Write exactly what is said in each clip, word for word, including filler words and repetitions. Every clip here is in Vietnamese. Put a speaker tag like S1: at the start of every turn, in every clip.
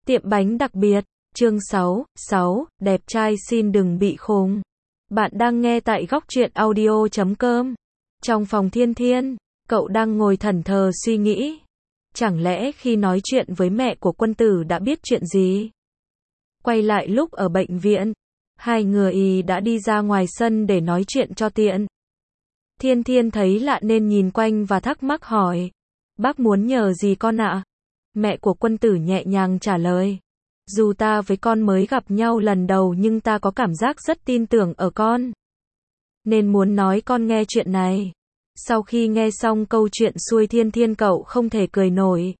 S1: Tiệm bánh đặc biệt, chương sáu, sáu, đẹp trai xin đừng bị khùng. Bạn đang nghe tại góc truyện audio chấm com. Trong phòng Thiên Thiên, cậu đang ngồi thẫn thờ suy nghĩ. Chẳng lẽ khi nói chuyện với mẹ của Quân Tử đã biết chuyện gì? Quay lại lúc ở bệnh viện, hai người đã đi ra ngoài sân để nói chuyện cho tiện. Thiên Thiên thấy lạ nên nhìn quanh và thắc mắc hỏi. Bác muốn nhờ gì con ạ? Mẹ của Quân Tử nhẹ nhàng trả lời. Dù ta với con mới gặp nhau lần đầu nhưng ta có cảm giác rất tin tưởng ở con. Nên muốn nói con nghe chuyện này. Sau khi nghe xong câu chuyện xuôi Thiên Thiên cậu không thể cười nổi.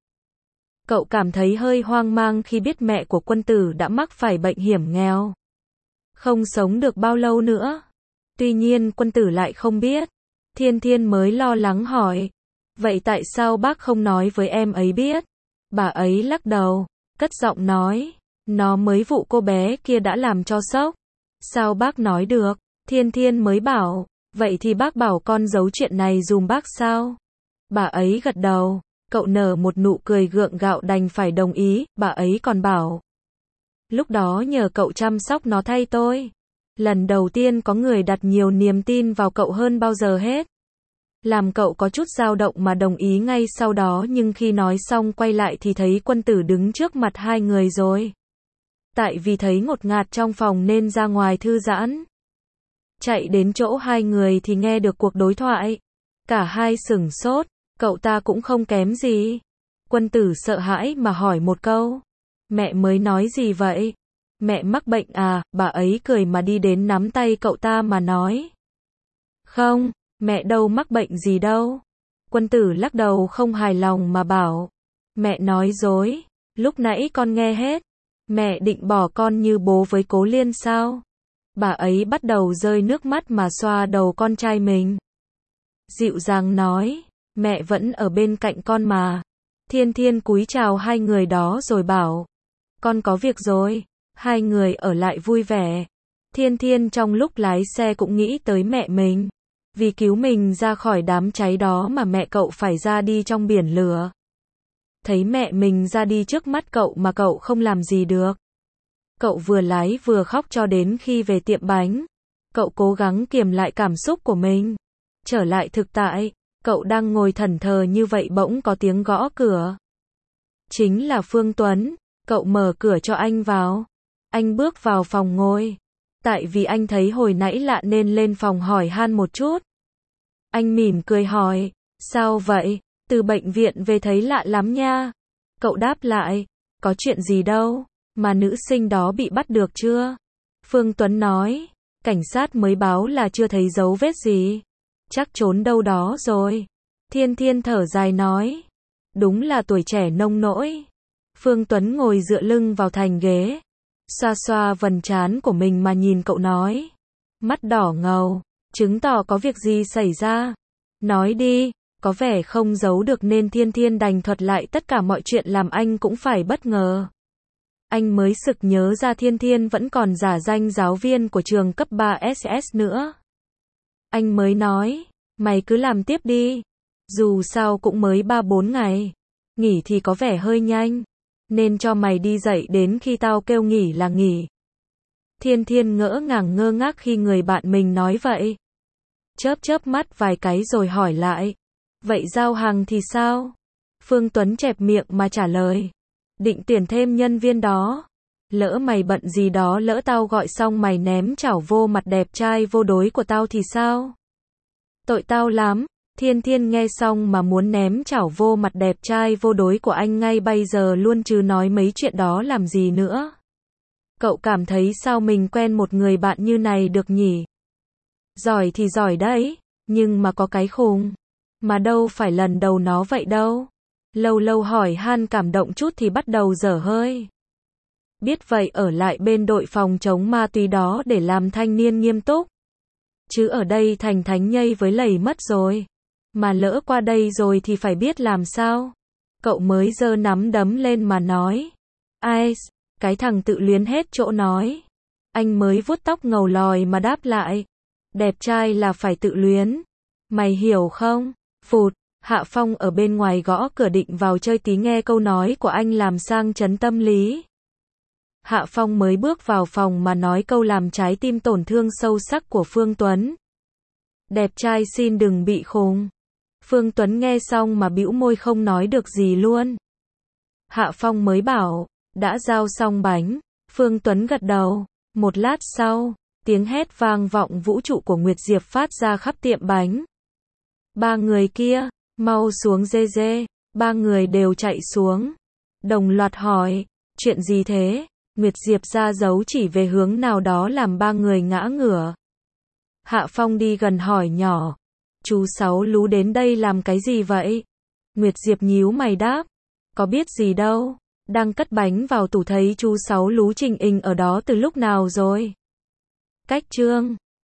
S1: Cậu cảm thấy hơi hoang mang khi biết mẹ của Quân Tử đã mắc phải bệnh hiểm nghèo. Không sống được bao lâu nữa. Tuy nhiên Quân Tử lại không biết. Thiên Thiên mới lo lắng hỏi. Vậy tại sao bác không nói với em ấy biết? Bà ấy lắc đầu, cất giọng nói. Nó mới vụ cô bé kia đã làm cho sốc. Sao bác nói được? Thiên Thiên mới bảo. Vậy thì bác bảo con giấu chuyện này dùm bác sao? Bà ấy gật đầu. Cậu nở một nụ cười gượng gạo đành phải đồng ý. Bà ấy còn bảo. Lúc đó nhờ cậu chăm sóc nó thay tôi. Lần đầu tiên có người đặt nhiều niềm tin vào cậu hơn bao giờ hết. Làm cậu có chút dao động mà đồng ý ngay sau đó, nhưng khi nói xong quay lại thì thấy Quân Tử đứng trước mặt hai người rồi. Tại vì thấy ngột ngạt trong phòng nên ra ngoài thư giãn. Chạy đến chỗ hai người thì nghe được cuộc đối thoại. Cả hai sửng sốt, cậu ta cũng không kém gì. Quân Tử sợ hãi mà hỏi một câu. Mẹ mới nói gì vậy? Mẹ mắc bệnh à? Bà ấy cười mà đi đến nắm tay cậu ta mà nói. Không, mẹ đâu mắc bệnh gì đâu. Quân Tử lắc đầu không hài lòng mà bảo. Mẹ nói dối, lúc nãy con nghe hết. Mẹ định bỏ con như bố với Cố Liên sao? Bà ấy bắt đầu rơi nước mắt mà xoa đầu con trai mình. Dịu dàng nói, mẹ vẫn ở bên cạnh con mà. Thiên Thiên cúi chào hai người đó rồi bảo. Con có việc rồi. Hai người ở lại vui vẻ. Thiên Thiên trong lúc lái xe cũng nghĩ tới mẹ mình. Vì cứu mình ra khỏi đám cháy đó mà mẹ cậu phải ra đi trong biển lửa. Thấy mẹ mình ra đi trước mắt cậu mà cậu không làm gì được. Cậu vừa lái vừa khóc cho đến khi về tiệm bánh. Cậu cố gắng kiềm lại cảm xúc của mình. Trở lại thực tại, cậu đang ngồi thẫn thờ như vậy bỗng có tiếng gõ cửa. Chính là Phương Tuấn, cậu mở cửa cho anh vào. Anh bước vào phòng ngồi. Tại vì anh thấy hồi nãy lạ nên lên phòng hỏi han một chút. Anh mỉm cười hỏi, sao vậy? Từ bệnh viện về thấy lạ lắm nha. Cậu đáp lại, có chuyện gì đâu, mà nữ sinh đó bị bắt được chưa? Phương Tuấn nói, cảnh sát mới báo là chưa thấy dấu vết gì. Chắc trốn đâu đó rồi. Thiên Thiên thở dài nói, đúng là tuổi trẻ nông nỗi. Phương Tuấn ngồi dựa lưng vào thành ghế. Xoa xoa vầng trán của mình mà nhìn cậu nói. Mắt đỏ ngầu, chứng tỏ có việc gì xảy ra. Nói đi, có vẻ không giấu được nên Thiên Thiên đành thuật lại tất cả mọi chuyện làm anh cũng phải bất ngờ. Anh mới sực nhớ ra Thiên Thiên vẫn còn giả danh giáo viên của trường cấp ba ét ét nữa. Anh mới nói, mày cứ làm tiếp đi. Dù sao cũng mới ba bốn ngày. Nghỉ thì có vẻ hơi nhanh. Nên cho mày đi dạy đến khi tao kêu nghỉ là nghỉ. Thiên Thiên ngỡ ngàng ngơ ngác khi người bạn mình nói vậy. Chớp chớp mắt vài cái rồi hỏi lại. Vậy giao hàng thì sao? Phương Tuấn chẹp miệng mà trả lời. Định tuyển thêm nhân viên đó. Lỡ mày bận gì đó, lỡ tao gọi xong mày ném chảo vô mặt đẹp trai vô đối của tao thì sao? Tội tao lắm. Thiên Thiên nghe xong mà muốn ném chảo vô mặt đẹp trai vô đối của anh ngay bây giờ luôn chứ nói mấy chuyện đó làm gì nữa. Cậu cảm thấy sao mình quen một người bạn như này được nhỉ? Giỏi thì giỏi đấy, nhưng mà có cái khùng. Mà đâu phải lần đầu nó vậy đâu. Lâu lâu hỏi han cảm động chút thì bắt đầu dở hơi. Biết vậy ở lại bên đội phòng chống ma túy đó để làm thanh niên nghiêm túc. Chứ ở đây thành thánh nhây với lầy mất rồi. Mà lỡ qua đây rồi thì phải biết làm sao. Cậu mới giơ nắm đấm lên mà nói. Ai, cái thằng tự luyến hết chỗ nói. Anh mới vuốt tóc ngầu lòi mà đáp lại. Đẹp trai là phải tự luyến. Mày hiểu không? Phụt, Hạ Phong ở bên ngoài gõ cửa định vào chơi tí nghe câu nói của anh làm sang chấn tâm lý. Hạ Phong mới bước vào phòng mà nói câu làm trái tim tổn thương sâu sắc của Phương Tuấn. Đẹp trai xin đừng bị khùng. Phương Tuấn nghe xong mà bĩu môi không nói được gì luôn. Hạ Phong mới bảo, đã giao xong bánh. Phương Tuấn gật đầu. Một lát sau, tiếng hét vang vọng vũ trụ của Nguyệt Diệp phát ra khắp tiệm bánh. Ba người kia, mau xuống dê dê. Ba người đều chạy xuống. Đồng loạt hỏi, chuyện gì thế? Nguyệt Diệp ra dấu chỉ về hướng nào đó làm ba người ngã ngửa. Hạ Phong đi gần hỏi nhỏ, chú Sáu Lú đến đây làm cái gì vậy? Nguyệt Diệp nhíu mày đáp, có biết gì đâu, đang cất bánh vào tủ thấy chú Sáu Lú trình hình ở đó từ lúc nào rồi. Cách chương